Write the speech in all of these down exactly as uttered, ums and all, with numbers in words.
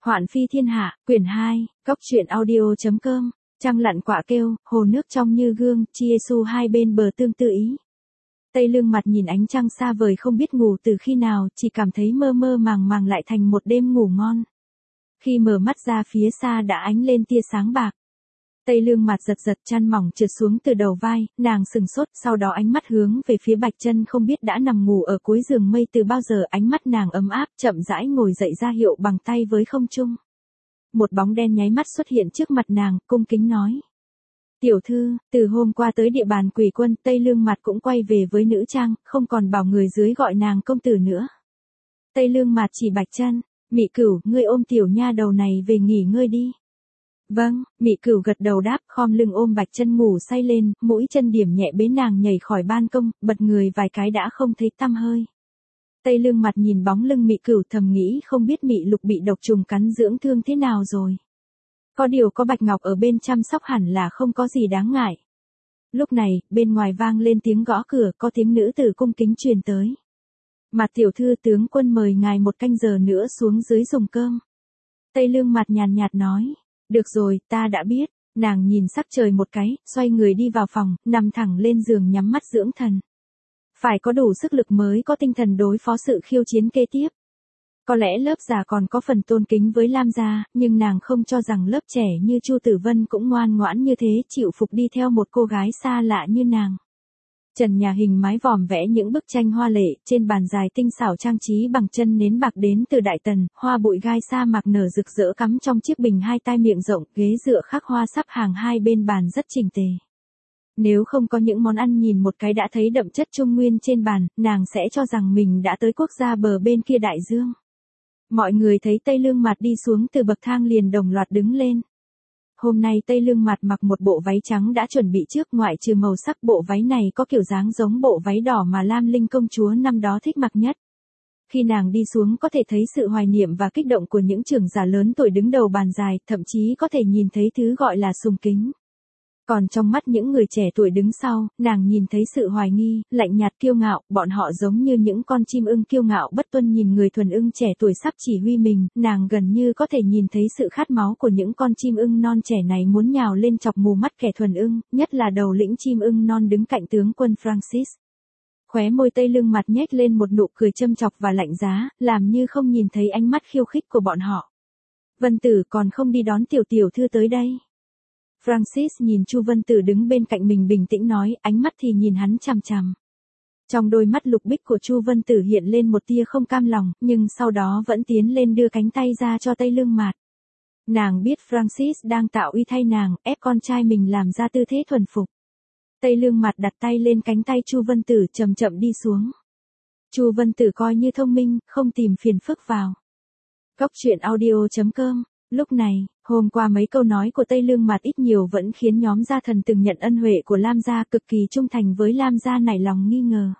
Hoạn phi thiên hạ, quyển hai, cốc truyện audio.com, trăng lặn quạ kêu, hồ nước trong như gương, chia su hai bên bờ tương tự ý. Tây Lương Mặt nhìn ánh trăng xa vời không biết ngủ từ khi nào, chỉ cảm thấy mơ mơ màng màng lại thành một đêm ngủ ngon. Khi mở mắt ra phía xa đã ánh lên tia sáng bạc. Tây Lương Mặt giật giật chăn mỏng trượt xuống từ đầu vai, nàng sừng sốt, sau đó ánh mắt hướng về phía Bạch Chân không biết đã nằm ngủ ở cuối giường mây từ bao giờ, ánh mắt nàng ấm áp, chậm rãi ngồi dậy ra hiệu bằng tay với không trung. Một bóng đen nháy mắt xuất hiện trước mặt nàng, cung kính nói: "Tiểu thư, từ hôm qua tới địa bàn Quỷ Quân." Tây Lương Mặt cũng quay về với nữ trang, không còn bảo người dưới gọi nàng công tử nữa. Tây Lương Mặt chỉ Bạch Chân: "Mị Cửu, ngươi ôm tiểu nha đầu này về nghỉ ngơi đi." "Vâng." Mị Cửu gật đầu đáp, khom lưng ôm Bạch Chân ngủ say lên, mũi chân điểm nhẹ bế nàng nhảy khỏi ban công, bật người vài cái đã không thấy tăm hơi. Tây Lương Mặt nhìn bóng lưng Mị Cửu thầm nghĩ không biết Mị Lục bị độc trùng cắn dưỡng thương thế nào rồi. Có điều có Bạch Ngọc ở bên chăm sóc hẳn là không có gì đáng ngại. Lúc này, bên ngoài vang lên tiếng gõ cửa, có tiếng nữ tử cung kính truyền tới. "Mặt tiểu thư, tướng quân mời ngài một canh giờ nữa xuống dưới dùng cơm." Tây Lương Mặt nhàn nhạt nói: "Được rồi, ta đã biết." Nàng nhìn sắc trời một cái, xoay người đi vào phòng, nằm thẳng lên giường nhắm mắt dưỡng thần. Phải có đủ sức lực mới có tinh thần đối phó sự khiêu chiến kế tiếp. Có lẽ lớp già còn có phần tôn kính với Lam gia, nhưng nàng không cho rằng lớp trẻ như Chu Tử Vân cũng ngoan ngoãn như thế, chịu phục đi theo một cô gái xa lạ như nàng. Trần nhà hình mái vòm vẽ những bức tranh hoa lệ, trên bàn dài tinh xảo trang trí bằng chân nến bạc đến từ Đại Tần, hoa bụi gai sa mạc nở rực rỡ cắm trong chiếc bình hai tai miệng rộng, ghế dựa khắc hoa sắp hàng hai bên bàn rất chỉnh tề. Nếu không có những món ăn nhìn một cái đã thấy đậm chất Trung Nguyên trên bàn, nàng sẽ cho rằng mình đã tới quốc gia bờ bên kia đại dương. Mọi người thấy Tây Lương Mặt đi xuống từ bậc thang liền đồng loạt đứng lên. Hôm nay Tây Lương Mặt mặc một bộ váy trắng đã chuẩn bị trước, ngoại trừ màu sắc bộ váy này có kiểu dáng giống bộ váy đỏ mà Lam Linh công chúa năm đó thích mặc nhất. Khi nàng đi xuống có thể thấy sự hoài niệm và kích động của những trưởng giả lớn tuổi đứng đầu bàn dài, thậm chí có thể nhìn thấy thứ gọi là sùng kính. Còn trong mắt những người trẻ tuổi đứng sau, nàng nhìn thấy sự hoài nghi, lạnh nhạt kiêu ngạo, bọn họ giống như những con chim ưng kiêu ngạo bất tuân nhìn người thuần ưng trẻ tuổi sắp chỉ huy mình, nàng gần như có thể nhìn thấy sự khát máu của những con chim ưng non trẻ này muốn nhào lên chọc mù mắt kẻ thuần ưng, nhất là đầu lĩnh chim ưng non đứng cạnh tướng quân Francis. Khóe môi Tây Lương Mặt nhếch lên một nụ cười châm chọc và lạnh giá, làm như không nhìn thấy ánh mắt khiêu khích của bọn họ. "Vân Tử còn không đi đón tiểu tiểu thư tới đây?" Francis nhìn Chu Vân Tử đứng bên cạnh mình bình tĩnh nói, ánh mắt thì nhìn hắn chằm chằm. Trong đôi mắt lục bích của Chu Vân Tử hiện lên một tia không cam lòng, nhưng sau đó vẫn tiến lên đưa cánh tay ra cho Tây Lương Mặt. Nàng biết Francis đang tạo uy thay nàng, ép con trai mình làm ra tư thế thuần phục. Tây Lương Mặt đặt tay lên cánh tay Chu Vân Tử chậm chậm đi xuống. Chu Vân Tử coi như thông minh, không tìm phiền phức vào. Cốc truyện audio.com. Lúc này, hôm qua mấy câu nói của Tây Lương Mặt ít nhiều vẫn khiến nhóm gia thần từng nhận ân huệ của Lam gia cực kỳ trung thành với Lam gia nảy lòng nghi ngờ.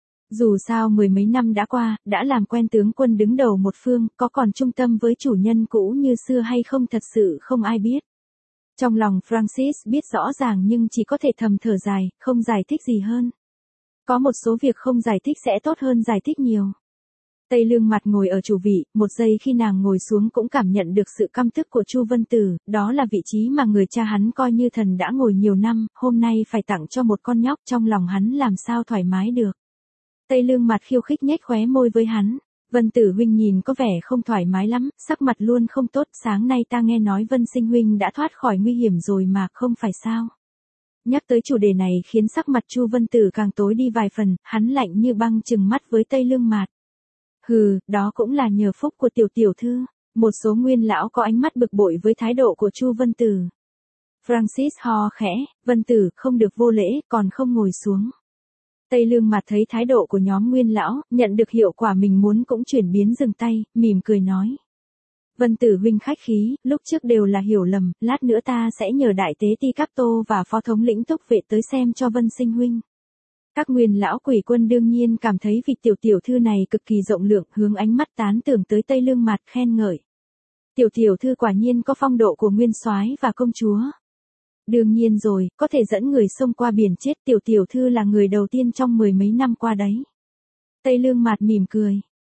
Dù sao mười mấy năm đã qua, đã làm quen tướng quân đứng đầu một phương, có còn trung tâm với chủ nhân cũ như xưa hay không thật sự không ai biết. Trong lòng Francis biết rõ ràng nhưng chỉ có thể thầm thở dài, không giải thích gì hơn. Có một số việc không giải thích sẽ tốt hơn giải thích nhiều. Tây Lương Mặt ngồi ở chủ vị, một giây khi nàng ngồi xuống cũng cảm nhận được sự căm tức của Chu Vân Tử, đó là vị trí mà người cha hắn coi như thần đã ngồi nhiều năm, hôm nay phải tặng cho một con nhóc, trong lòng hắn làm sao thoải mái được. Tây Lương Mặt khiêu khích nhếch khóe môi với hắn, "Vân Tử huynh nhìn có vẻ không thoải mái lắm, sắc mặt luôn không tốt, sáng nay ta nghe nói Vân Sinh huynh đã thoát khỏi nguy hiểm rồi mà, không phải sao?" Nhắc tới chủ đề này khiến sắc mặt Chu Vân Tử càng tối đi vài phần, hắn lạnh như băng trừng mắt với Tây Lương Mặt. "Hừ, đó cũng là nhờ phúc của tiểu tiểu thư." Một số nguyên lão có ánh mắt bực bội với thái độ của Chu Vân Tử. Francis ho khẽ, "Vân Tử, không được vô lễ, còn không ngồi xuống." Tây Lương Mặt thấy thái độ của nhóm nguyên lão, nhận được hiệu quả mình muốn cũng chuyển biến dừng tay, mỉm cười nói: "Vân Tử huynh khách khí, lúc trước đều là hiểu lầm, lát nữa ta sẽ nhờ đại tế Ti Cáp Tô và phó thống lĩnh Túc Vệ tới xem cho Vân Sinh huynh." Các nguyên lão Quỷ Quân đương nhiên cảm thấy vị tiểu tiểu thư này cực kỳ rộng lượng, hướng ánh mắt tán tưởng tới Tây Lương Mặt khen ngợi. "Tiểu tiểu thư quả nhiên có phong độ của nguyên soái và công chúa." "Đương nhiên rồi, có thể dẫn người xông qua biển chết, tiểu tiểu thư là người đầu tiên trong mười mấy năm qua đấy." Tây Lương Mặt mỉm cười.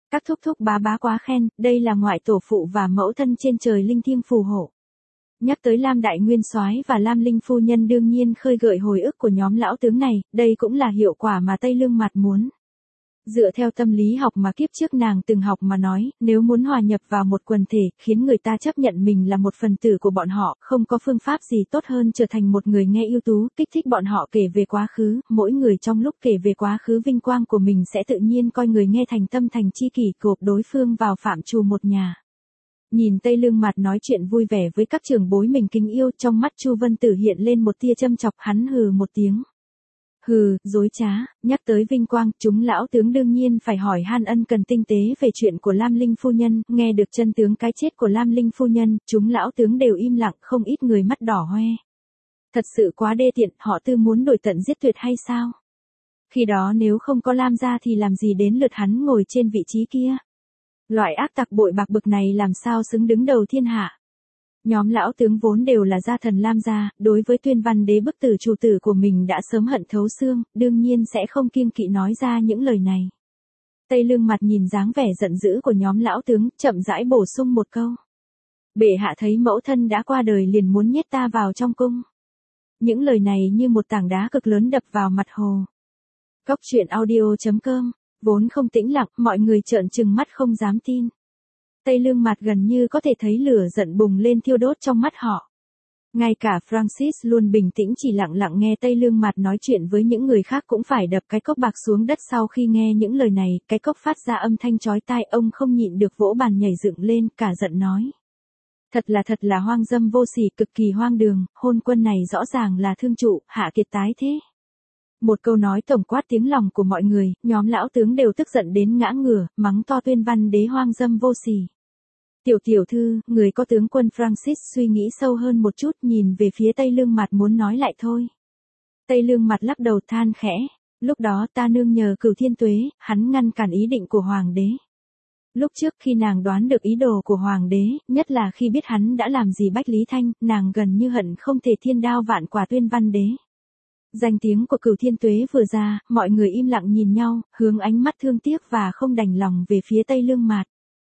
Các thúc thúc bá bá quá khen, đây là ngoại tổ phụ và mẫu thân trên trời linh thiêng phù hộ. Nhắc tới Lam Đại Nguyên Soái và Lam Linh Phu Nhân đương nhiên khơi gợi hồi ức của nhóm lão tướng này, đây cũng là hiệu quả mà Tây Lương Mặt muốn. Dựa theo tâm lý học mà kiếp trước nàng từng học mà nói, nếu muốn hòa nhập vào một quần thể, khiến người ta chấp nhận mình là một phần tử của bọn họ, không có phương pháp gì tốt hơn trở thành một người nghe ưu tú, kích thích bọn họ kể về quá khứ, mỗi người trong lúc kể về quá khứ vinh quang của mình sẽ tự nhiên coi người nghe thành tâm thành chi kỷ cộp đối phương vào phạm trù một nhà. Nhìn Tây Lương Mặt nói chuyện vui vẻ với các trưởng bối mình kính yêu, trong mắt Chu Vân Tử hiện lên một tia châm chọc, hắn hừ một tiếng. Hừ, dối trá, nhắc tới vinh quang, chúng lão tướng đương nhiên phải hỏi han ân cần tinh tế về chuyện của Lam Linh Phu Nhân, nghe được chân tướng cái chết của Lam Linh Phu Nhân, chúng lão tướng đều im lặng, không ít người mắt đỏ hoe. Thật sự quá đê tiện, họ Tư muốn đổi tận giết tuyệt hay sao? Khi đó nếu không có Lam gia thì làm gì đến lượt hắn ngồi trên vị trí kia? Loại ác tặc bội bạc bực này làm sao xứng đứng đầu thiên hạ? Nhóm lão tướng vốn đều là gia thần Lam gia, đối với Tuyên Văn Đế bức tử chủ tử của mình đã sớm hận thấu xương, đương nhiên sẽ không kiêng kỵ nói ra những lời này. Tây Lương Mặt nhìn dáng vẻ giận dữ của nhóm lão tướng, chậm rãi bổ sung một câu. Bệ hạ thấy mẫu thân đã qua đời liền muốn nhét ta vào trong cung. Những lời này như một tảng đá cực lớn đập vào mặt hồ. Cốc truyện audio chấm com, vốn không tĩnh lặng, mọi người trợn trừng mắt không dám tin. Tây Lương Mặt gần như có thể thấy lửa giận bùng lên thiêu đốt trong mắt họ. Ngay cả Francis luôn bình tĩnh chỉ lặng lặng nghe Tây Lương Mặt nói chuyện với những người khác cũng phải đập cái cốc bạc xuống đất sau khi nghe những lời này, cái cốc phát ra âm thanh chói tai, ông không nhịn được vỗ bàn nhảy dựng lên, cả giận nói. Thật là thật là hoang dâm vô sỉ, cực kỳ hoang đường, hôn quân này rõ ràng là thương trụ, hạ kiệt tái thế. Một câu nói tổng quát tiếng lòng của mọi người, nhóm lão tướng đều tức giận đến ngã ngửa, mắng to Tuyên Văn Đế hoang dâm vô sỉ. Tiểu tiểu thư, người có tướng quân Francis suy nghĩ sâu hơn một chút, nhìn về phía Tây Lương Mặt muốn nói lại thôi. Tây Lương Mặt lắc đầu than khẽ, lúc đó ta nương nhờ Cửu Thiên Tuế, hắn ngăn cản ý định của Hoàng đế. Lúc trước khi nàng đoán được ý đồ của Hoàng đế, nhất là khi biết hắn đã làm gì Bách Lý Thanh, nàng gần như hận không thể thiên đao vạn quả Tuyên Văn Đế. Danh tiếng của Cửu Thiên Tuế vừa ra, mọi người im lặng nhìn nhau, hướng ánh mắt thương tiếc và không đành lòng về phía Tây Lương Mặt.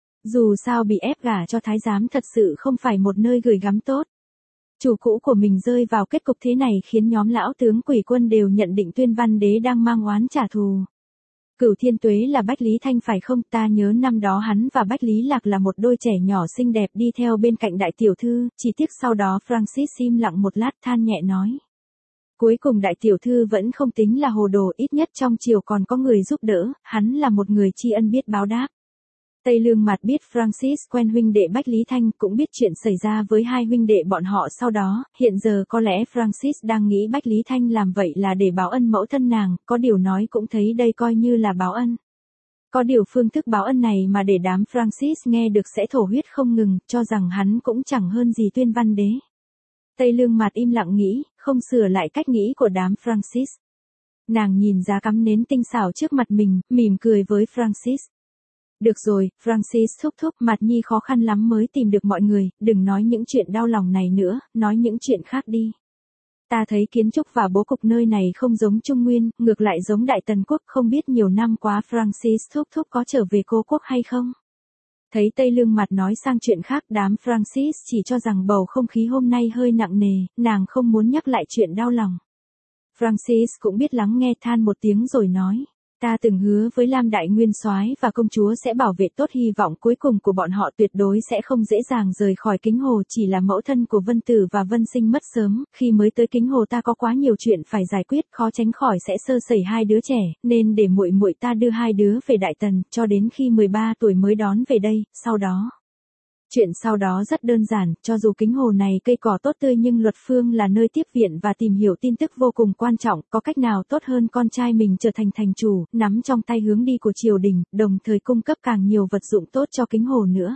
Dù sao bị ép gả cho thái giám thật sự không phải một nơi gửi gắm tốt. Chủ cũ của mình rơi vào kết cục thế này khiến nhóm lão tướng Quỷ Quân đều nhận định Tuyên Văn Đế đang mang oán trả thù. Cửu Thiên Tuế là Bách Lý Thanh phải không? Ta nhớ năm đó hắn và Bách Lý Lạc là một đôi trẻ nhỏ xinh đẹp đi theo bên cạnh đại tiểu thư, chỉ tiếc sau đó Francis im lặng một lát than nhẹ nói. Cuối cùng đại tiểu thư vẫn không tính là hồ đồ, ít nhất trong triều còn có người giúp đỡ, hắn là một người tri ân biết báo đáp. Tây Lương Mặt biết Francis quen huynh đệ Bách Lý Thanh, cũng biết chuyện xảy ra với hai huynh đệ bọn họ sau đó, hiện giờ có lẽ Francis đang nghĩ Bách Lý Thanh làm vậy là để báo ân mẫu thân nàng, có điều nói cũng thấy đây coi như là báo ân. Có điều phương thức báo ân này mà để đám Francis nghe được sẽ thổ huyết không ngừng, cho rằng hắn cũng chẳng hơn gì Tuyên Văn Đế. Tây Lương Mặt im lặng nghĩ, không sửa lại cách nghĩ của đám Francis. Nàng nhìn giá cắm nến tinh xảo trước mặt mình, mỉm cười với Francis. Được rồi, Francis thúc thúc, Mặt Nhi khó khăn lắm mới tìm được mọi người, đừng nói những chuyện đau lòng này nữa, nói những chuyện khác đi. Ta thấy kiến trúc và bố cục nơi này không giống Trung Nguyên, ngược lại giống Đại Tần Quốc, không biết nhiều năm quá Francis thúc thúc có trở về cố quốc hay không? Thấy Tây Lương Mặt nói sang chuyện khác, đám Francis chỉ cho rằng bầu không khí hôm nay hơi nặng nề, nàng không muốn nhắc lại chuyện đau lòng. Francis cũng biết lắng nghe, than một tiếng rồi nói. Ta từng hứa với Lam Đại Nguyên Soái và công chúa sẽ bảo vệ tốt, hy vọng cuối cùng của bọn họ tuyệt đối sẽ không dễ dàng rời khỏi Kính Hồ, chỉ là mẫu thân của Vân Tử và Vân Sinh mất sớm, khi mới tới Kính Hồ ta có quá nhiều chuyện phải giải quyết, khó tránh khỏi sẽ sơ sẩy hai đứa trẻ, nên để muội muội ta đưa hai đứa về Đại Tần, cho đến khi mười ba tuổi mới đón về đây, sau đó. Chuyện sau đó rất đơn giản, cho dù Kính Hồ này cây cỏ tốt tươi nhưng Luật Phương là nơi tiếp viện và tìm hiểu tin tức vô cùng quan trọng, có cách nào tốt hơn con trai mình trở thành thành chủ, nắm trong tay hướng đi của triều đình, đồng thời cung cấp càng nhiều vật dụng tốt cho Kính Hồ nữa.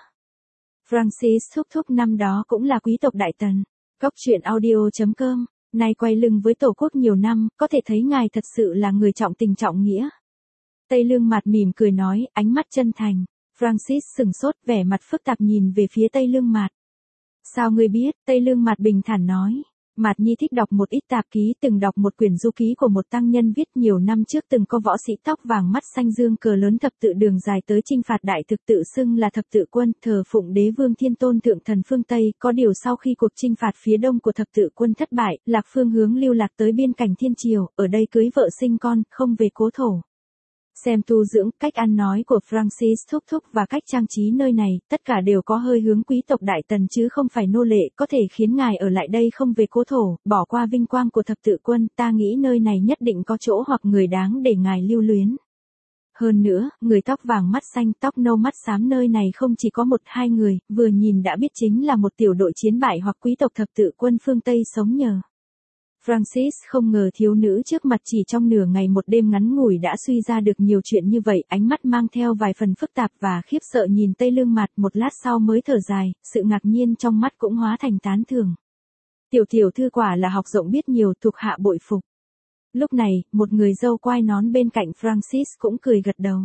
Francis thúc thúc năm đó cũng là quý tộc Đại Tần. Cốc truyện audio chấm com, nay quay lưng với Tổ quốc nhiều năm, có thể thấy ngài thật sự là người trọng tình trọng nghĩa. Tây Lương Mặt mỉm cười nói, ánh mắt chân thành. Francis sừng sốt, vẻ mặt phức tạp nhìn về phía Tây Lương Mặt. Sao ngươi biết? Tây Lương Mặt bình thản nói. Mạt Nhi thích đọc một ít tạp ký, từng đọc một quyển du ký của một tăng nhân viết nhiều năm trước từng có võ sĩ tóc vàng mắt xanh dương cờ lớn thập tự đường dài tới chinh phạt đại thực tự xưng là thập tự quân, thờ phụng đế vương thiên tôn thượng thần phương Tây, có điều sau khi cuộc chinh phạt phía đông của thập tự quân thất bại, lạc phương hướng lưu lạc tới biên cảnh thiên triều, ở đây cưới vợ sinh con, không về cố thổ. Xem tu dưỡng, cách ăn nói của Francis thúc thúc và cách trang trí nơi này, tất cả đều có hơi hướng quý tộc đại tần chứ không phải nô lệ, có thể khiến ngài ở lại đây không về cố thổ, bỏ qua vinh quang của thập tự quân, ta nghĩ nơi này nhất định có chỗ hoặc người đáng để ngài lưu luyến. Hơn nữa, người tóc vàng mắt xanh tóc nâu mắt xám nơi này không chỉ có một hai người, vừa nhìn đã biết chính là một tiểu đội chiến bại hoặc quý tộc thập tự quân phương Tây sống nhờ. Francis không ngờ thiếu nữ trước mặt chỉ trong nửa ngày một đêm ngắn ngủi đã suy ra được nhiều chuyện như vậy, ánh mắt mang theo vài phần phức tạp và khiếp sợ nhìn Tây Lương Mạt, một lát sau mới thở dài, sự ngạc nhiên trong mắt cũng hóa thành tán thưởng. Tiểu tiểu thư quả là học rộng biết nhiều, thuộc hạ bội phục. Lúc này, một người dâu quai nón bên cạnh Francis cũng cười gật đầu.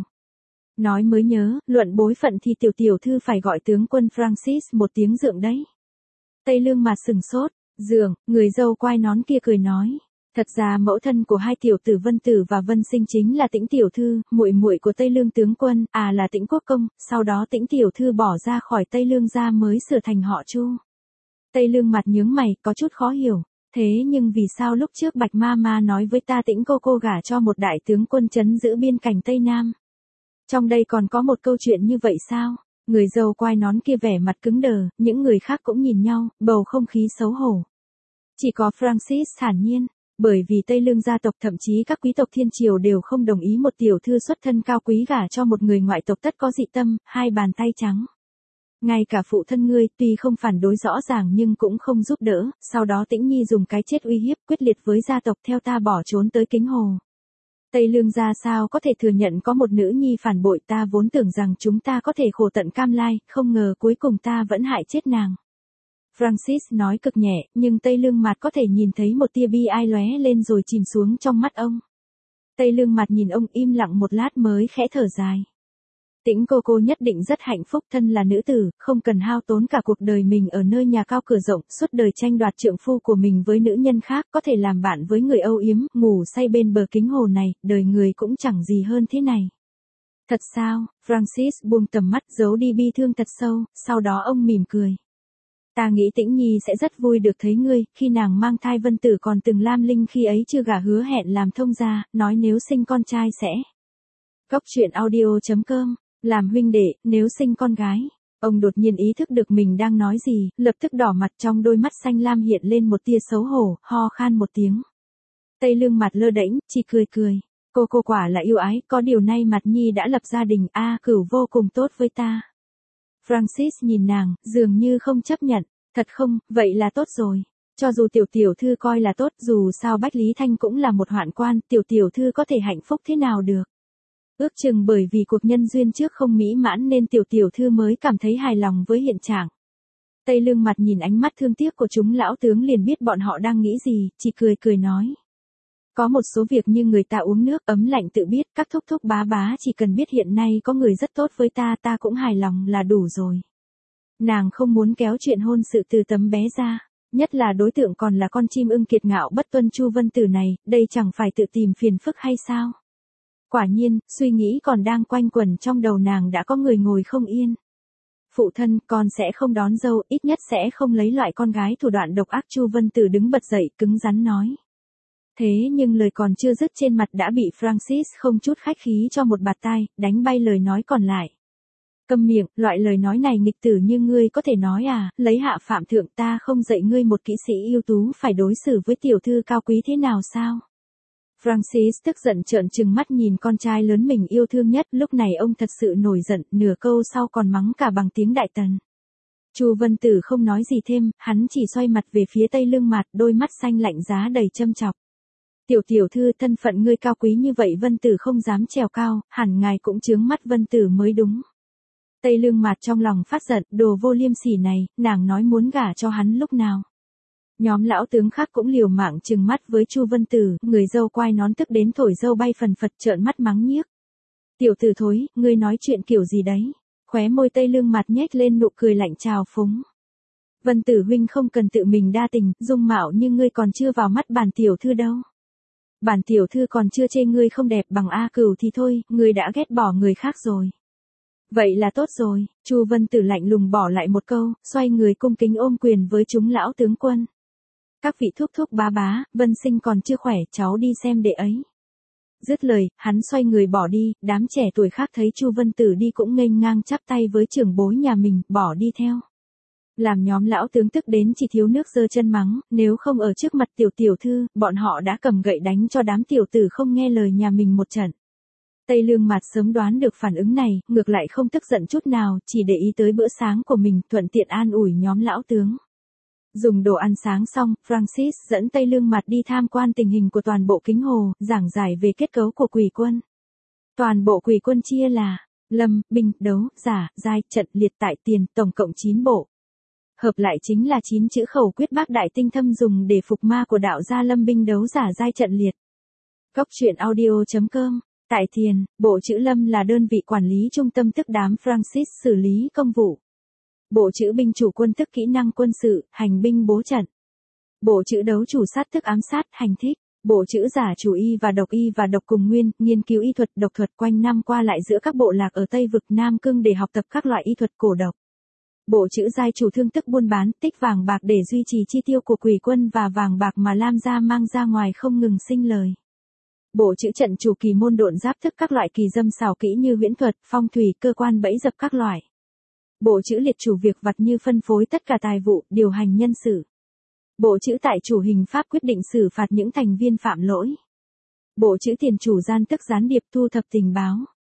Nói mới nhớ, luận bối phận thì tiểu tiểu thư phải gọi tướng quân Francis một tiếng dượng đấy. Tây Lương Mạt sừng sốt. Dượng, người dâu quai nón kia cười nói, thật ra mẫu thân của hai tiểu tử Vân Tử và Vân Sinh chính là Tĩnh tiểu thư, muội muội của Tây Lương tướng quân, à là Tĩnh quốc công, sau đó Tĩnh tiểu thư bỏ ra khỏi Tây Lương gia mới sửa thành họ Chu. Tây Lương mặt nhướng mày, có chút khó hiểu, thế nhưng vì sao lúc trước Bạch Ma Ma nói với ta Tĩnh cô cô gả cho một đại tướng quân trấn giữ biên cảnh Tây Nam? Trong đây còn có một câu chuyện như vậy sao? Người dâu quai nón kia vẻ mặt cứng đờ, những người khác cũng nhìn nhau, bầu không khí xấu hổ. Chỉ có Francis thản nhiên, bởi vì Tây Lương gia tộc thậm chí các quý tộc thiên triều đều không đồng ý một tiểu thư xuất thân cao quý gả cho một người ngoại tộc tất có dị tâm, hai bàn tay trắng. Ngay cả phụ thân ngươi tuy không phản đối rõ ràng nhưng cũng không giúp đỡ, sau đó Tĩnh Nhi dùng cái chết uy hiếp quyết liệt với gia tộc theo ta bỏ trốn tới Kính Hồ. Tây Lương gia sao có thể thừa nhận có một nữ nhi phản bội, ta vốn tưởng rằng chúng ta có thể khổ tận cam lai, không ngờ cuối cùng ta vẫn hại chết nàng. Francis nói cực nhẹ, nhưng Tây Lương Mạt có thể nhìn thấy một tia bi ai lóe lên rồi chìm xuống trong mắt ông. Tây Lương Mạt nhìn ông im lặng một lát mới khẽ thở dài. Tĩnh cô cô nhất định rất hạnh phúc, thân là nữ tử, không cần hao tốn cả cuộc đời mình ở nơi nhà cao cửa rộng, suốt đời tranh đoạt trượng phu của mình với nữ nhân khác, có thể làm bạn với người âu yếm, ngủ say bên bờ Kính Hồ này, đời người cũng chẳng gì hơn thế này. Thật sao? Francis buông tầm mắt giấu đi bi thương thật sâu, sau đó ông mỉm cười. Ta nghĩ Tĩnh Nhi sẽ rất vui được thấy ngươi, khi nàng mang thai Vân Tử còn từng lam linh khi ấy chưa gả hứa hẹn làm thông gia, nói nếu sinh con trai sẽ. Góc truyện audio chấm com, làm huynh đệ, nếu sinh con gái. Ông đột nhiên ý thức được mình đang nói gì, lập tức đỏ mặt, trong đôi mắt xanh lam hiện lên một tia xấu hổ, ho khan một tiếng. Tây Lương mặt lơ đễnh, chỉ cười cười. Cô cô quả là yêu ái, có điều nay Mạt Nhi đã lập gia đình, a à, cửu vô cùng tốt với ta. Francis nhìn nàng, dường như không chấp nhận, thật không, vậy là tốt rồi. Cho dù tiểu tiểu thư coi là tốt, dù sao Bách Lý Thanh cũng là một hoạn quan, tiểu tiểu thư có thể hạnh phúc thế nào được. Ước chừng bởi vì cuộc nhân duyên trước không mỹ mãn nên tiểu tiểu thư mới cảm thấy hài lòng với hiện trạng. Tây Lương mặt nhìn ánh mắt thương tiếc của chúng lão tướng liền biết bọn họ đang nghĩ gì, chỉ cười cười nói. Có một số việc như người ta uống nước ấm lạnh tự biết, các thúc thúc bá bá chỉ cần biết hiện nay có người rất tốt với ta, ta cũng hài lòng là đủ rồi. Nàng không muốn kéo chuyện hôn sự từ tấm bé ra, nhất là đối tượng còn là con chim ưng kiệt ngạo bất tuân Chu Vân Tử này, đây chẳng phải tự tìm phiền phức hay sao? Quả nhiên, suy nghĩ còn đang quanh quẩn trong đầu nàng đã có người ngồi không yên. Phụ thân, con sẽ không đón dâu, ít nhất sẽ không lấy loại con gái thủ đoạn độc ác. Chu Vân Tử đứng bật dậy, cứng rắn nói. Thế nhưng lời còn chưa dứt trên mặt đã bị Francis không chút khách khí cho một bạt tai, đánh bay lời nói còn lại. Câm miệng, loại lời nói này nghịch tử như ngươi có thể nói à, lấy hạ phạm thượng, ta không dạy ngươi một kỹ sĩ ưu tú phải đối xử với tiểu thư cao quý thế nào sao? Francis tức giận trợn trừng mắt nhìn con trai lớn mình yêu thương nhất, lúc này ông thật sự nổi giận, nửa câu sau còn mắng cả bằng tiếng Đại Tần. Chu Vân Tử không nói gì thêm, hắn chỉ xoay mặt về phía Tây Lương Mạt, đôi mắt xanh lạnh giá đầy châm chọc. Tiểu tiểu thư, thân phận ngươi cao quý như vậy Vân Tử không dám trèo cao, hẳn ngài cũng chướng mắt Vân Tử mới đúng. Tây Lương Mạt trong lòng phát giận, đồ vô liêm sỉ này, nàng nói muốn gả cho hắn lúc nào. Nhóm lão tướng khác cũng liều mạng trừng mắt với Chu Vân Tử, người dâu quai nón tức đến thổi dâu bay phần phật trợn mắt mắng nhiếc. Tiểu tử thối, ngươi nói chuyện kiểu gì đấy? Khóe môi Tây Lương Mạt nhếch lên nụ cười lạnh trào phúng. Vân Tử huynh không cần tự mình đa tình, dung mạo như ngươi còn chưa vào mắt bản tiểu thư đâu. Bản tiểu thư còn chưa chê ngươi không đẹp bằng A Cửu thì thôi, ngươi đã ghét bỏ người khác rồi. Vậy là tốt rồi, Chu Vân Tử lạnh lùng bỏ lại một câu, xoay người cung kính ôm quyền với chúng lão tướng quân. Các vị thúc thúc bá bá, Vân Sinh còn chưa khỏe, cháu đi xem đệ ấy. Dứt lời, hắn xoay người bỏ đi, đám trẻ tuổi khác thấy Chu Vân Tử đi cũng nghênh ngang chắp tay với trưởng bối nhà mình, bỏ đi theo. Làm nhóm lão tướng tức đến chỉ thiếu nước giơ chân mắng, nếu không ở trước mặt tiểu tiểu thư, bọn họ đã cầm gậy đánh cho đám tiểu tử không nghe lời nhà mình một trận. Tây Lương Mạt sớm đoán được phản ứng này, ngược lại không tức giận chút nào, chỉ để ý tới bữa sáng của mình, thuận tiện an ủi nhóm lão tướng. Dùng đồ ăn sáng xong, Francis dẫn Tây Lương Mạt đi tham quan tình hình của toàn bộ Kính Hồ, giảng giải về kết cấu của quỷ quân. Toàn bộ quỷ quân chia là lâm, binh, đấu, giả, giai, trận, liệt, tại, tiền, tổng cộng chín bộ. Hợp lại chính là chín chữ khẩu quyết bác đại tinh thâm dùng để phục ma của đạo gia lâm binh đấu giả giai trận liệt. Góc truyện audio chấm com. Tại Thiền, bộ chữ lâm là đơn vị quản lý trung tâm tức đám Francis xử lý công vụ. Bộ chữ binh chủ quân tức kỹ năng quân sự, hành binh bố trận. Bộ chữ đấu chủ sát tức ám sát, hành thích. Bộ chữ giả chủ y và độc y và độc cùng nguyên, nghiên cứu y thuật, độc thuật quanh năm qua lại giữa các bộ lạc ở Tây Vực Nam Cương để học tập các loại y thuật cổ độc. Bộ chữ giai chủ thương tức buôn bán, tích vàng bạc để duy trì chi tiêu của quỷ quân và vàng bạc mà Lam gia mang ra ngoài không ngừng sinh lời. Bộ chữ trận chủ kỳ môn độn giáp thức các loại kỳ dâm xảo kỹ như huyễn thuật, phong thủy, cơ quan bẫy dập các loại. Bộ chữ liệt chủ việc vặt như phân phối tất cả tài vụ, điều hành nhân sự. Bộ chữ tại chủ hình pháp quyết định xử phạt những thành viên phạm lỗi. Bộ chữ tiền chủ gian tức gián điệp thu thập tình báo.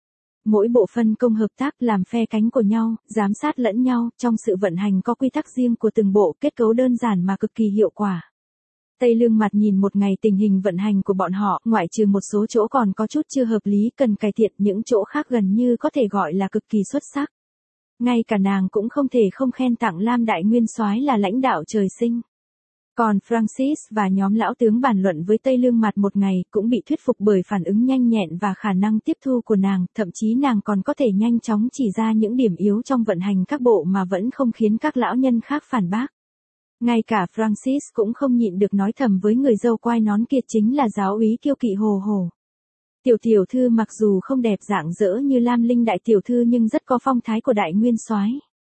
Mỗi bộ phân công hợp tác làm phe cánh của nhau, giám sát lẫn nhau, trong sự vận hành có quy tắc riêng của từng bộ, kết cấu đơn giản mà cực kỳ hiệu quả. Tây Lương Mạt nhìn một ngày tình hình vận hành của bọn họ, ngoại trừ một số chỗ còn có chút chưa hợp lý cần cải thiện, những chỗ khác gần như có thể gọi là cực kỳ xuất sắc. Ngay cả nàng cũng không thể không khen tặng Lam Đại Nguyên Soái là lãnh đạo trời sinh. Còn Francis và nhóm lão tướng bàn luận với Tây Lương Mạt một ngày, cũng bị thuyết phục bởi phản ứng nhanh nhẹn và khả năng tiếp thu của nàng, thậm chí nàng còn có thể nhanh chóng chỉ ra những điểm yếu trong vận hành các bộ mà vẫn không khiến các lão nhân khác phản bác. Ngay cả Francis cũng không nhịn được nói thầm với người dâu quai nón kia chính là giáo úy kiêu kỵ Hồ Hồ. Tiểu tiểu thư mặc dù không đẹp rạng rỡ như Lam Linh đại tiểu thư nhưng rất có phong thái của đại nguyên soái.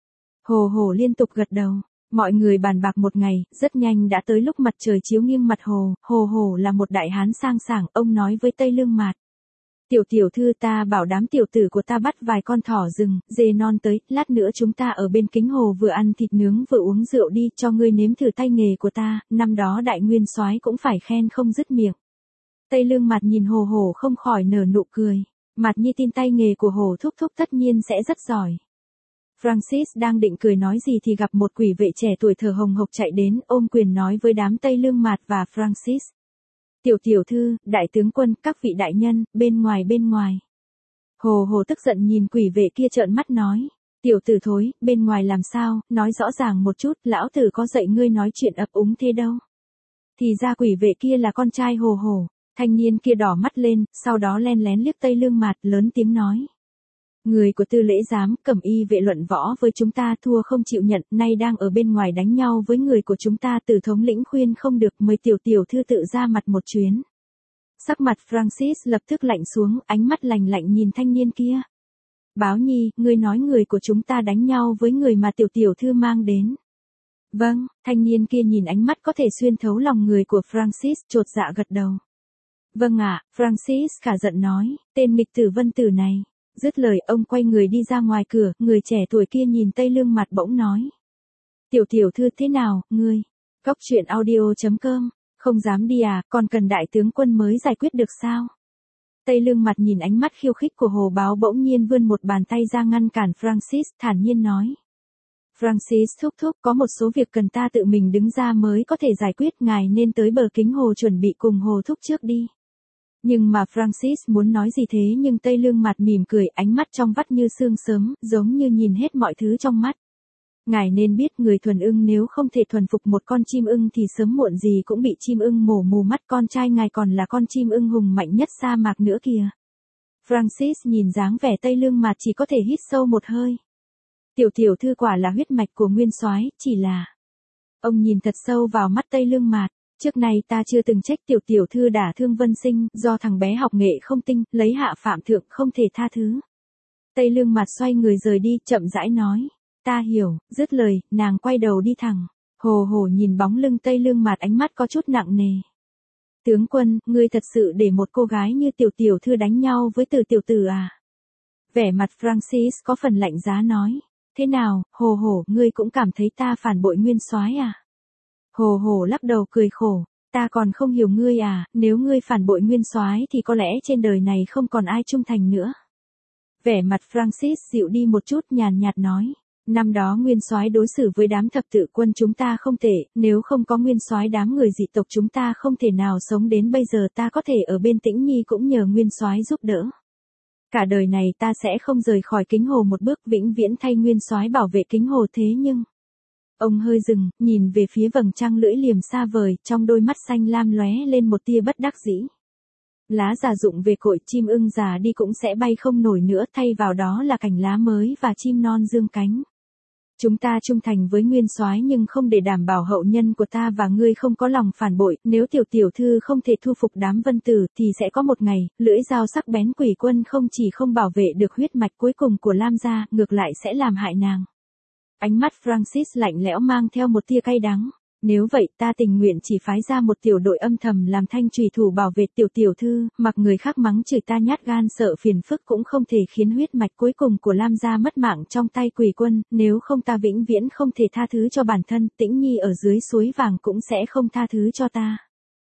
Hồ Hồ liên tục gật đầu. Mọi người bàn bạc một ngày, rất nhanh đã tới lúc mặt trời chiếu nghiêng mặt hồ, Hồ Hồ là một đại hán sang sảng, ông nói với Tây Lương Mạt. Tiểu tiểu thư ta bảo đám tiểu tử của ta bắt vài con thỏ rừng, dê non tới, lát nữa chúng ta ở bên Kính Hồ vừa ăn thịt nướng vừa uống rượu đi, cho ngươi nếm thử tay nghề của ta, năm đó đại nguyên soái cũng phải khen không dứt miệng. Tây Lương Mạt nhìn Hồ Hồ không khỏi nở nụ cười, Mạt Nhi tin tay nghề của Hồ thúc thúc tất nhiên sẽ rất giỏi. Francis đang định cười nói gì thì gặp một quỷ vệ trẻ tuổi thở hồng hộc chạy đến, ôm quyền nói với đám Tây Lương Mạt và Francis. Tiểu tiểu thư, đại tướng quân, các vị đại nhân, bên ngoài bên ngoài. Hồ Hồ tức giận nhìn quỷ vệ kia trợn mắt nói. Tiểu tử thối, bên ngoài làm sao, nói rõ ràng một chút, lão tử có dạy ngươi nói chuyện ấp úng thế đâu. Thì ra quỷ vệ kia là con trai Hồ Hồ, thanh niên kia đỏ mắt lên, sau đó len lén liếc Tây Lương Mạt lớn tiếng nói. Người của tư lễ giám, cẩm y vệ luận võ với chúng ta thua không chịu nhận, nay đang ở bên ngoài đánh nhau với người của chúng ta, từ thống lĩnh khuyên không được, mời tiểu tiểu thư tự ra mặt một chuyến. Sắc mặt Francis lập tức lạnh xuống, ánh mắt lạnh lạnh nhìn thanh niên kia. Báo Nhi, ngươi nói người của chúng ta đánh nhau với người mà tiểu tiểu thư mang đến. Vâng, thanh niên kia nhìn ánh mắt có thể xuyên thấu lòng người của Francis, chột dạ gật đầu. Vâng ạ, Francis cả giận nói, tên nghịch tử Vân Tử này. Dứt lời ông quay người đi ra ngoài cửa, người trẻ tuổi kia nhìn Tây Lương Mạt bỗng nói. Tiểu tiểu thư thế nào, ngươi? Góc truyện audio chấm com, không dám đi à, còn cần đại tướng quân mới giải quyết được sao? Tây Lương Mạt nhìn ánh mắt khiêu khích của Hồ Báo bỗng nhiên vươn một bàn tay ra ngăn cản Francis, thản nhiên nói. Francis thúc thúc, có một số việc cần ta tự mình đứng ra mới có thể giải quyết, ngài nên tới bờ Kính Hồ chuẩn bị cùng Hồ thúc trước đi. Nhưng mà Francis muốn nói gì thế nhưng Tây Lương Mạt mỉm cười, ánh mắt trong vắt như sương sớm, giống như nhìn hết mọi thứ trong mắt. Ngài nên biết người thuần ưng nếu không thể thuần phục một con chim ưng thì sớm muộn gì cũng bị chim ưng mổ mù mắt, con trai ngài còn là con chim ưng hùng mạnh nhất sa mạc nữa kìa. Francis nhìn dáng vẻ Tây Lương Mạt chỉ có thể hít sâu một hơi. Tiểu tiểu thư quả là huyết mạch của nguyên soái, chỉ là Ông nhìn thật sâu vào mắt Tây Lương Mạt. Trước này ta chưa từng trách tiểu tiểu thư đả thương Vân Sinh, do thằng bé học nghệ không tinh, lấy hạ phạm thượng không thể tha thứ. Tây Lương Mạt xoay người rời đi, chậm rãi nói. Ta hiểu, dứt lời, nàng quay đầu đi thẳng. Hồ Hổ nhìn bóng lưng Tây Lương Mạt, ánh mắt có chút nặng nề. Tướng quân, ngươi thật sự để một cô gái như tiểu tiểu thư đánh nhau với Từ tiểu tử à? Vẻ mặt Francis có phần lạnh giá nói. Thế nào, Hồ Hổ, ngươi cũng cảm thấy ta phản bội nguyên soái à? Hồ Hổ lắc đầu cười khổ. Ta còn không hiểu ngươi à, nếu ngươi phản bội nguyên soái thì có lẽ trên đời này không còn ai trung thành nữa. Vẻ mặt Francis dịu đi một chút, nhàn nhạt nói. Năm đó nguyên soái đối xử với đám thập tự quân chúng ta không tệ, nếu không có nguyên soái đám người dị tộc chúng ta không thể nào sống đến bây giờ, ta có thể ở bên Tĩnh Nhi cũng nhờ nguyên soái giúp đỡ. Cả đời này ta sẽ không rời khỏi Kính Hồ một bước, vĩnh viễn thay nguyên soái bảo vệ Kính Hồ. Thế nhưng, ông hơi dừng, nhìn về phía vầng trăng lưỡi liềm xa vời, trong đôi mắt xanh lam lóe lên một tia bất đắc dĩ. Lá già rụng về cội, chim ưng già đi cũng sẽ bay không nổi nữa, thay vào đó là cành lá mới và chim non dương cánh. Chúng ta trung thành với nguyên soái nhưng không để đảm bảo hậu nhân của ta và ngươi không có lòng phản bội, nếu tiểu tiểu thư không thể thu phục đám Vân Tử thì sẽ có một ngày, lưỡi dao sắc bén Quỷ Quân không chỉ không bảo vệ được huyết mạch cuối cùng của Lam gia, ngược lại sẽ làm hại nàng. Ánh mắt Francis lạnh lẽo mang theo một tia cay đắng. Nếu vậy ta tình nguyện chỉ phái ra một tiểu đội âm thầm làm thanh trùy thủ bảo vệ tiểu tiểu thư, mặc người khác mắng chửi ta nhát gan sợ phiền phức cũng không thể khiến huyết mạch cuối cùng của Lam gia mất mạng trong tay Quỷ Quân, nếu không ta vĩnh viễn không thể tha thứ cho bản thân, Tĩnh Nhi ở dưới suối vàng cũng sẽ không tha thứ cho ta.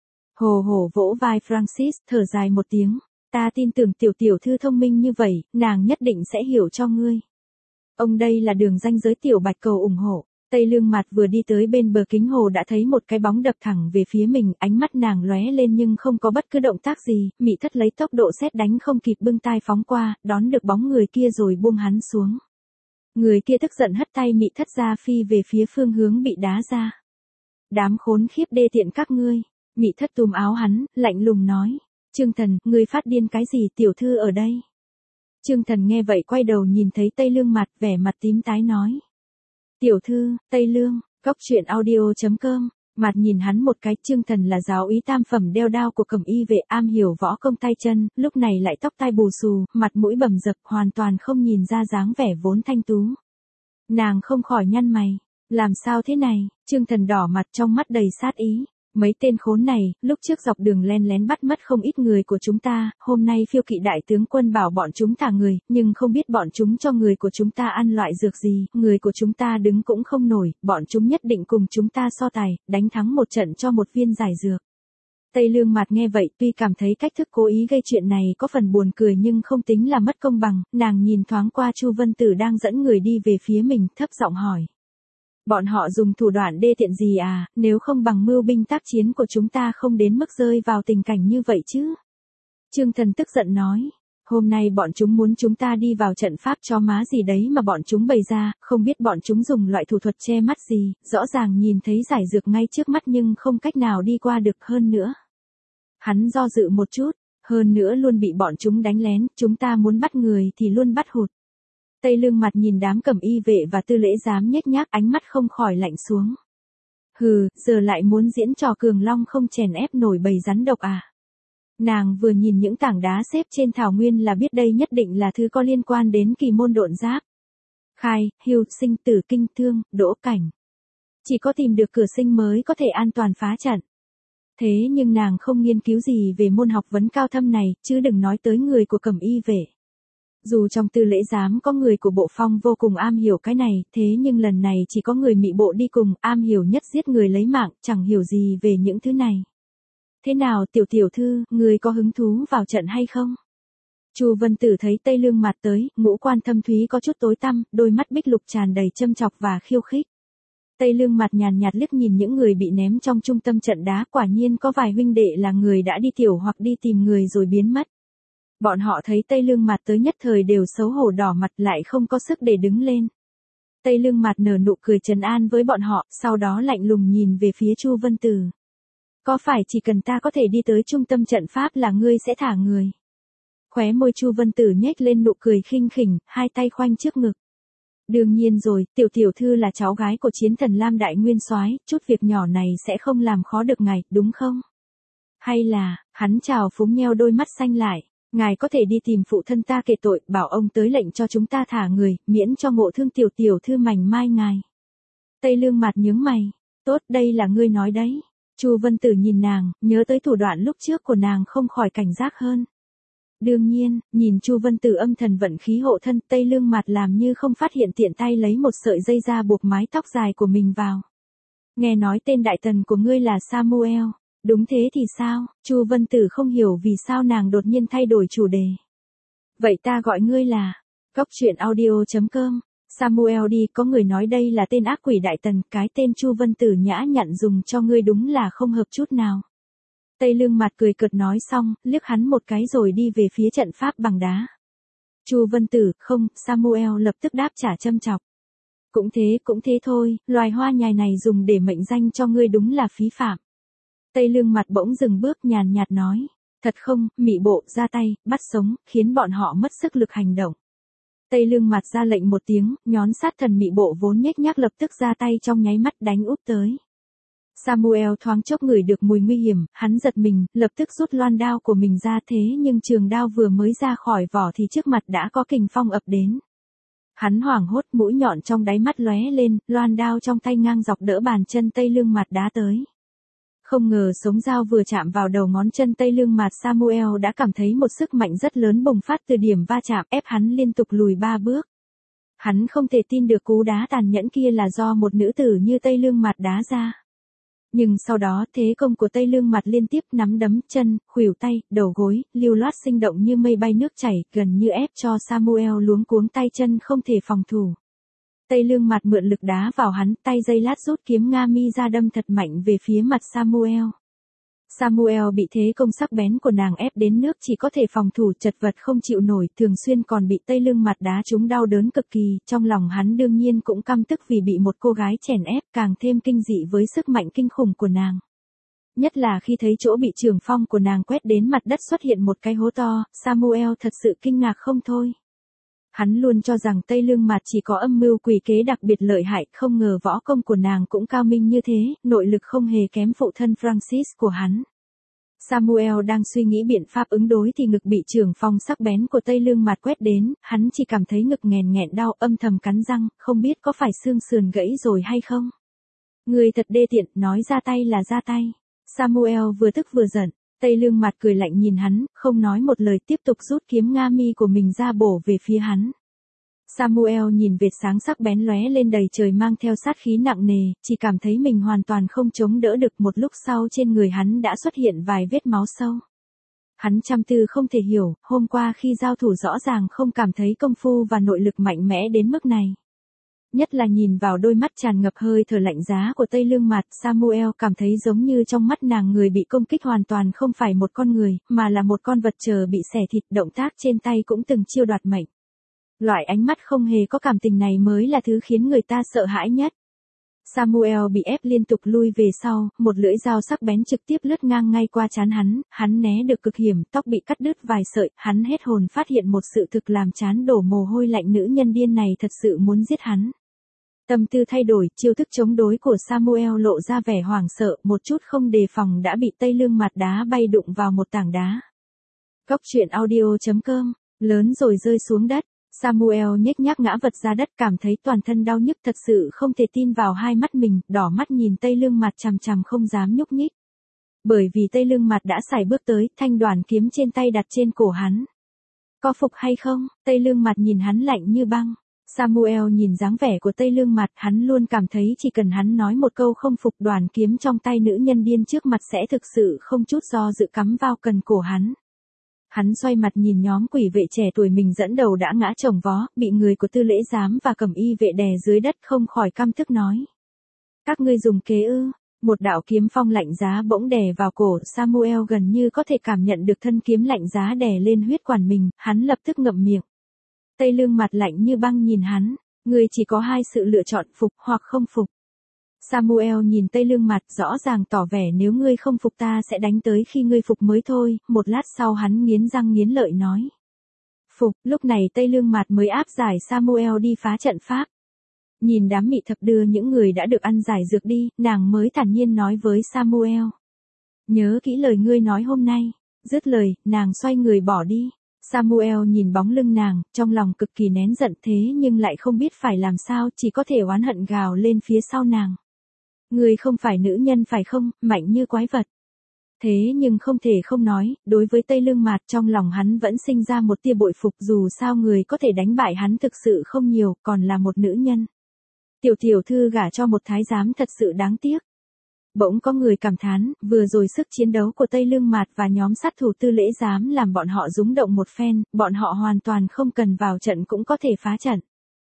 Hồ Hổ vỗ vai Francis, thở dài một tiếng, ta tin tưởng tiểu tiểu thư thông minh như vậy, nàng nhất định sẽ hiểu cho ngươi. Ông đây là đường ranh giới, tiểu bạch cầu ủng hộ. Tây Lương Mạt vừa đi tới bên bờ Kính Hồ đã thấy một cái bóng đập thẳng về phía mình, ánh mắt nàng lóe lên nhưng không có bất cứ động tác gì, Mị Thất lấy tốc độ sét đánh không kịp bưng tai phóng qua, đón được bóng người kia rồi buông hắn xuống. Người kia tức giận hất tay Mị Thất ra, phi về phía phương hướng bị đá ra. Đám khốn khiếp đê tiện các ngươi. Mị Thất túm áo hắn, lạnh lùng nói. Trương Thần, ngươi phát điên cái gì, tiểu thư ở đây. Trương Thần nghe vậy quay đầu nhìn thấy Tây Lương Mạt, vẻ mặt tím tái nói. Tiểu thư, Tây Lương, Cóc truyện audio chấm com. Mạt nhìn hắn một cái. Trương Thần là giáo úy tam phẩm đeo đao của Cẩm Y vệ, am hiểu võ công tay chân, lúc này lại tóc tai bù xù, mặt mũi bầm dập, hoàn toàn không nhìn ra dáng vẻ vốn thanh tú. Nàng không khỏi nhăn mày, làm sao thế này? Trương Thần đỏ mặt, trong mắt đầy sát ý. Mấy tên khốn này, lúc trước dọc đường len lén bắt mất không ít người của chúng ta, hôm nay Phiêu Kỵ đại tướng quân bảo bọn chúng thả người, nhưng không biết bọn chúng cho người của chúng ta ăn loại dược gì, người của chúng ta đứng cũng không nổi, bọn chúng nhất định cùng chúng ta so tài, đánh thắng một trận cho một viên giải dược. Tây Lương Mạt nghe vậy, tuy cảm thấy cách thức cố ý gây chuyện này có phần buồn cười nhưng không tính là mất công bằng, nàng nhìn thoáng qua Chu Vân Tử đang dẫn người đi về phía mình, thấp giọng hỏi. Bọn họ dùng thủ đoạn đê tiện gì à, nếu không bằng mưu binh tác chiến của chúng ta không đến mức rơi vào tình cảnh như vậy chứ. Trương Thần tức giận nói, hôm nay bọn chúng muốn chúng ta đi vào trận pháp cho má gì đấy mà bọn chúng bày ra, không biết bọn chúng dùng loại thủ thuật che mắt gì, rõ ràng nhìn thấy giải dược ngay trước mắt nhưng không cách nào đi qua được. Hơn nữa. Hắn do dự một chút, hơn nữa luôn bị bọn chúng đánh lén, chúng ta muốn bắt người thì luôn bắt hụt. Tây Lương Mạt nhìn đám Cẩm Y vệ và Tư Lễ Giám nhếch nhác, ánh mắt không khỏi lạnh xuống. Hừ, giờ lại muốn diễn trò cường long không chèn ép nổi bầy rắn độc à? Nàng vừa nhìn những tảng đá xếp trên thảo nguyên là biết đây nhất định là thứ có liên quan đến kỳ môn độn giáp. Khai, Hưu, Sinh, Tử, Kinh, Thương, Đỗ, Cảnh. Chỉ có tìm được cửa sinh mới có thể an toàn phá trận. Thế nhưng nàng không nghiên cứu gì về môn học vấn cao thâm này, chứ đừng nói tới người của Cẩm Y vệ. Dù trong Tư Lễ Giám có người của bộ phong vô cùng am hiểu cái này, thế nhưng lần này chỉ có người Mị bộ đi cùng, am hiểu nhất giết người lấy mạng, chẳng hiểu gì về những thứ này. Thế nào tiểu tiểu thư, người có hứng thú vào trận hay không? Chu Vân Tử thấy Tây Lương Mạt tới, ngũ quan thâm thúy có chút tối tăm, đôi mắt bích lục tràn đầy châm chọc và khiêu khích. Tây Lương Mạt nhàn nhạt liếc nhìn những người bị ném trong trung tâm trận đá, quả nhiên có vài huynh đệ là người đã đi tiểu hoặc đi tìm người rồi biến mất. Bọn họ thấy Tây Lương Mạt tới nhất thời đều xấu hổ đỏ mặt, lại không có sức để đứng lên. Tây Lương Mạt nở nụ cười trấn an với bọn họ, sau đó lạnh lùng nhìn về phía Chu Vân Tử. Có phải chỉ cần ta có thể đi tới trung tâm trận pháp là ngươi sẽ thả người? Khóe môi Chu Vân Tử nhếch lên nụ cười khinh khỉnh, hai tay khoanh trước ngực. Đương nhiên rồi, tiểu tiểu thư là cháu gái của chiến thần Lam Đại Nguyên Soái, chút việc nhỏ này sẽ không làm khó được ngài, đúng không? Hay là, hắn chào phúng nheo đôi mắt xanh lại, ngài có thể đi tìm phụ thân ta kể tội, bảo ông tới lệnh cho chúng ta thả người, miễn cho ngộ thương tiểu tiểu thư mảnh mai ngài. Tây Lương Mạt nhướng mày, tốt, đây là ngươi nói đấy. Chu Vân Tử nhìn nàng, nhớ tới thủ đoạn lúc trước của nàng không khỏi cảnh giác hơn. Đương nhiên, nhìn Chu Vân Tử âm thần vận khí hộ thân, Tây Lương Mạt làm như không phát hiện, tiện tay lấy một sợi dây ra buộc mái tóc dài của mình vào. Nghe nói tên đại tần của ngươi là Samuel, đúng thế thì sao? Chu Vân Tử không hiểu vì sao nàng đột nhiên thay đổi chủ đề. Vậy ta gọi ngươi là Cóc truyện audio chấm com. Samuel đi, có người nói đây là tên ác quỷ đại tần, cái tên Chu Vân Tử nhã nhặn dùng cho ngươi đúng là không hợp chút nào. Tây Lương Mạt cười cợt nói xong, liếc hắn một cái rồi đi về phía trận pháp bằng đá. Chu Vân Tử, không, Samuel lập tức đáp trả châm chọc. Cũng thế, cũng thế thôi, loài hoa nhài này dùng để mệnh danh cho ngươi đúng là phí phạm. Tây Lương Mạt bỗng dừng bước nhàn nhạt nói, thật không, mị bộ, ra tay, bắt sống, khiến bọn họ mất sức lực hành động. Tây Lương Mạt ra lệnh một tiếng, nhón sát thần mị bộ vốn nhếch nhác lập tức ra tay trong nháy mắt đánh úp tới. Samuel thoáng chốc ngửi được mùi nguy hiểm, hắn giật mình, lập tức rút loan đao của mình ra, thế nhưng trường đao vừa mới ra khỏi vỏ thì trước mặt đã có kình phong ập đến. Hắn hoảng hốt, mũi nhọn trong đáy mắt lóe lên, loan đao trong tay ngang dọc đỡ bàn chân Tây Lương Mạt đá tới. Không ngờ sống dao vừa chạm vào đầu ngón chân Tây Lương Mạt, Samuel đã cảm thấy một sức mạnh rất lớn bùng phát từ điểm va chạm, ép hắn liên tục lùi ba bước. Hắn không thể tin được cú đá tàn nhẫn kia là do một nữ tử như Tây Lương Mạt đá ra. Nhưng sau đó thế công của Tây Lương Mạt liên tiếp nắm đấm, chân, khuỷu tay, đầu gối, lưu loát sinh động như mây bay nước chảy, gần như ép cho Samuel luống cuống tay chân không thể phòng thủ. Tây Lương Mạt mượn lực đá vào hắn, tay giây lát rút kiếm Nga mi ra đâm thật mạnh về phía mặt Samuel. Samuel bị thế công sắc bén của nàng ép đến nước chỉ có thể phòng thủ, chật vật không chịu nổi, thường xuyên còn bị Tây Lương Mạt đá trúng đau đớn cực kỳ, trong lòng hắn đương nhiên cũng căm tức vì bị một cô gái chèn ép, càng thêm kinh dị với sức mạnh kinh khủng của nàng. Nhất là khi thấy chỗ bị trường phong của nàng quét đến mặt đất xuất hiện một cái hố to, Samuel thật sự kinh ngạc không thôi. Hắn luôn cho rằng Tây Lương Mạt chỉ có âm mưu quỷ kế đặc biệt lợi hại, không ngờ võ công của nàng cũng cao minh như thế, nội lực không hề kém phụ thân Francis của hắn. Samuel đang suy nghĩ biện pháp ứng đối thì ngực bị trường phong sắc bén của Tây Lương Mạt quét đến, hắn chỉ cảm thấy ngực nghèn nghẹn đau, âm thầm cắn răng, không biết có phải xương sườn gãy rồi hay không. Người thật đê tiện, nói ra tay là ra tay. Samuel vừa tức vừa giận. Tây Lương Mạt cười lạnh nhìn hắn, không nói một lời, tiếp tục rút kiếm Nga mi của mình ra bổ về phía hắn. Samuel nhìn vệt sáng sắc bén lóe lên đầy trời mang theo sát khí nặng nề, chỉ cảm thấy mình hoàn toàn không chống đỡ được, một lúc sau trên người hắn đã xuất hiện vài vết máu sâu. Hắn chăm tư không thể hiểu, hôm qua khi giao thủ rõ ràng không cảm thấy công phu và nội lực mạnh mẽ đến mức này. Nhất là nhìn vào đôi mắt tràn ngập hơi thở lạnh giá của Tây Lương Mạt, Samuel cảm thấy giống như trong mắt nàng người bị công kích hoàn toàn không phải một con người, mà là một con vật chờ bị xẻ thịt, động tác trên tay cũng từng chiêu đoạt mệnh. Loại ánh mắt không hề có cảm tình này mới là thứ khiến người ta sợ hãi nhất. Samuel bị ép liên tục lui về sau, một lưỡi dao sắc bén trực tiếp lướt ngang ngay qua trán hắn, hắn né được cực hiểm, tóc bị cắt đứt vài sợi, hắn hết hồn phát hiện một sự thực làm trán đổ mồ hôi lạnh, nữ nhân điên này thật sự muốn giết hắn. Tâm tư thay đổi, chiêu thức chống đối của Samuel lộ ra vẻ hoảng sợ, một chút không đề phòng đã bị Tây Lương Mạt đá bay đụng vào một tảng đá. Cóc truyện audio chấm com, lớn rồi rơi xuống đất. Samuel nhếch nhác ngã vật ra đất, cảm thấy toàn thân đau nhức, thật sự không thể tin vào hai mắt mình, đỏ mắt nhìn Tây Lương Mạt chằm chằm không dám nhúc nhích. Bởi vì Tây Lương Mạt đã sải bước tới, thanh đoàn kiếm trên tay đặt trên cổ hắn. Có phục hay không? Tây Lương Mạt nhìn hắn lạnh như băng. Samuel nhìn dáng vẻ của Tây Lương Mạt, hắn luôn cảm thấy chỉ cần hắn nói một câu không phục, đoàn kiếm trong tay nữ nhân điên trước mặt sẽ thực sự không chút do dự cắm vào cần cổ hắn. Hắn xoay mặt nhìn nhóm quỷ vệ trẻ tuổi mình dẫn đầu đã ngã chồng vó, bị người của Tư Lễ Giám và Cẩm Y vệ đè dưới đất, không khỏi căm tức nói. Các ngươi dùng kế ư? Một đạo kiếm phong lạnh giá bỗng đè vào cổ, Samuel gần như có thể cảm nhận được thân kiếm lạnh giá đè lên huyết quản mình, hắn lập tức ngậm miệng. Tây Lương Mạt lạnh như băng nhìn hắn, ngươi chỉ có hai sự lựa chọn, phục hoặc không phục. Samuel nhìn Tây Lương Mạt, rõ ràng tỏ vẻ nếu ngươi không phục ta sẽ đánh tới khi ngươi phục mới thôi, một lát sau hắn nghiến răng nghiến lợi nói. Phục, lúc này Tây Lương Mạt mới áp giải Samuel đi phá trận pháp. Nhìn đám mị thập đưa những người đã được ăn giải dược đi, nàng mới thản nhiên nói với Samuel. Nhớ kỹ lời ngươi nói hôm nay. Dứt lời, nàng xoay người bỏ đi. Samuel nhìn bóng lưng nàng, trong lòng cực kỳ nén giận thế nhưng lại không biết phải làm sao, chỉ có thể oán hận gào lên phía sau nàng. Ngươi không phải nữ nhân phải không, mạnh như quái vật. Thế nhưng không thể không nói, đối với Tây Lương Mạt trong lòng hắn vẫn sinh ra một tia bội phục, dù sao người có thể đánh bại hắn thực sự không nhiều, còn là một nữ nhân. Tiểu tiểu thư gả cho một thái giám thật sự đáng tiếc. Bỗng có người cảm thán, vừa rồi sức chiến đấu của Tây Lương Mạt và nhóm sát thủ Tư Lễ Giám làm bọn họ rúng động một phen, bọn họ hoàn toàn không cần vào trận cũng có thể phá trận.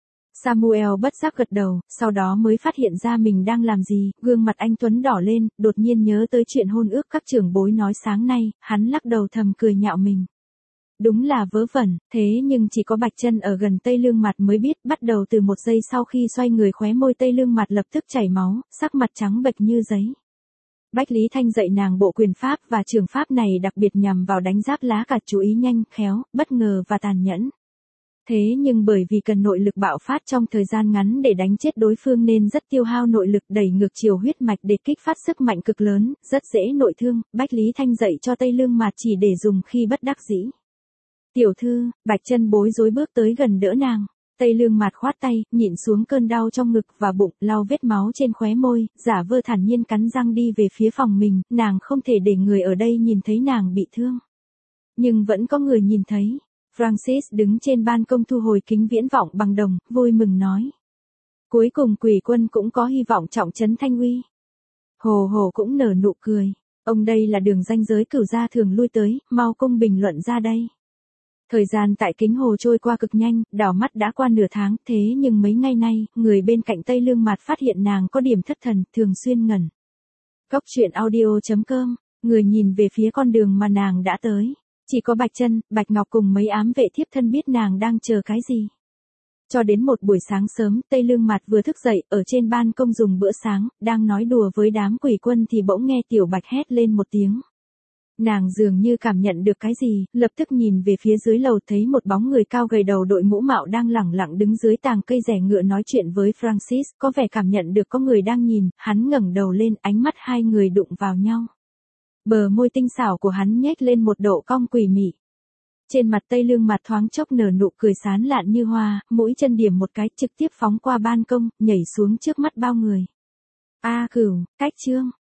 Samuel bất giác gật đầu, sau đó mới phát hiện ra mình đang làm gì, gương mặt anh Tuấn đỏ lên, đột nhiên nhớ tới chuyện hôn ước các trưởng bối nói sáng nay, hắn lắc đầu thầm cười nhạo mình. Đúng là vớ vẩn, thế nhưng chỉ có Bạch Chân ở gần Tây Lương Mạt mới biết, bắt đầu từ một giây sau khi xoay người khóe môi Tây Lương Mạt lập tức chảy máu, sắc mặt trắng bệch như giấy. Bách Lý Thanh dạy nàng bộ quyền pháp và trường pháp này đặc biệt nhằm vào đánh giáp lá cả, chú ý nhanh, khéo, bất ngờ và tàn nhẫn. Thế nhưng bởi vì cần nội lực bạo phát trong thời gian ngắn để đánh chết đối phương nên rất tiêu hao nội lực, đẩy ngược chiều huyết mạch để kích phát sức mạnh cực lớn, rất dễ nội thương. Bách Lý Thanh dạy cho Tây Lương Mạt chỉ để dùng khi bất đắc dĩ. Tiểu thư, Bạch Chân bối rối bước tới gần đỡ nàng. Tây Lương Mạt khoát tay, nhịn xuống cơn đau trong ngực và bụng, lau vết máu trên khóe môi, giả vờ thản nhiên cắn răng đi về phía phòng mình, nàng không thể để người ở đây nhìn thấy nàng bị thương. Nhưng vẫn có người nhìn thấy. Francis đứng trên ban công thu hồi kính viễn vọng bằng đồng, vui mừng nói. Cuối cùng Quỷ Quân cũng có hy vọng trọng trấn Thanh Uy. Hồ Hồ cũng nở nụ cười. Ông đây là đường ranh giới cửu gia thường lui tới, mau công bình luận ra đây. Thời gian tại Kính Hồ trôi qua cực nhanh, đảo mắt đã qua nửa tháng, thế nhưng mấy ngày nay, người bên cạnh Tây Lương Mạt phát hiện nàng có điểm thất thần, thường xuyên ngẩn. Cốc truyện audio chấm com, người nhìn về phía con đường mà nàng đã tới. Chỉ có Bạch Chân, Bạch Ngọc cùng mấy ám vệ thiếp thân biết nàng đang chờ cái gì. Cho đến một buổi sáng sớm, Tây Lương Mạt vừa thức dậy, ở trên ban công dùng bữa sáng, đang nói đùa với đám quỷ quân thì bỗng nghe Tiểu Bạch hét lên một tiếng. Nàng dường như cảm nhận được cái gì, lập tức nhìn về phía dưới lầu thấy một bóng người cao gầy đầu đội mũ mạo đang lẳng lặng đứng dưới tàng cây rẻ ngựa nói chuyện với Francis, có vẻ cảm nhận được có người đang nhìn, hắn ngẩng đầu lên, ánh mắt hai người đụng vào nhau. Bờ môi tinh xảo của hắn nhếch lên một độ cong quỷ mị. Trên mặt Tây Lương Mạt thoáng chốc nở nụ cười sán lạn như hoa, mũi chân điểm một cái trực tiếp phóng qua ban công, nhảy xuống trước mắt bao người. A Cửu, Cách Trương,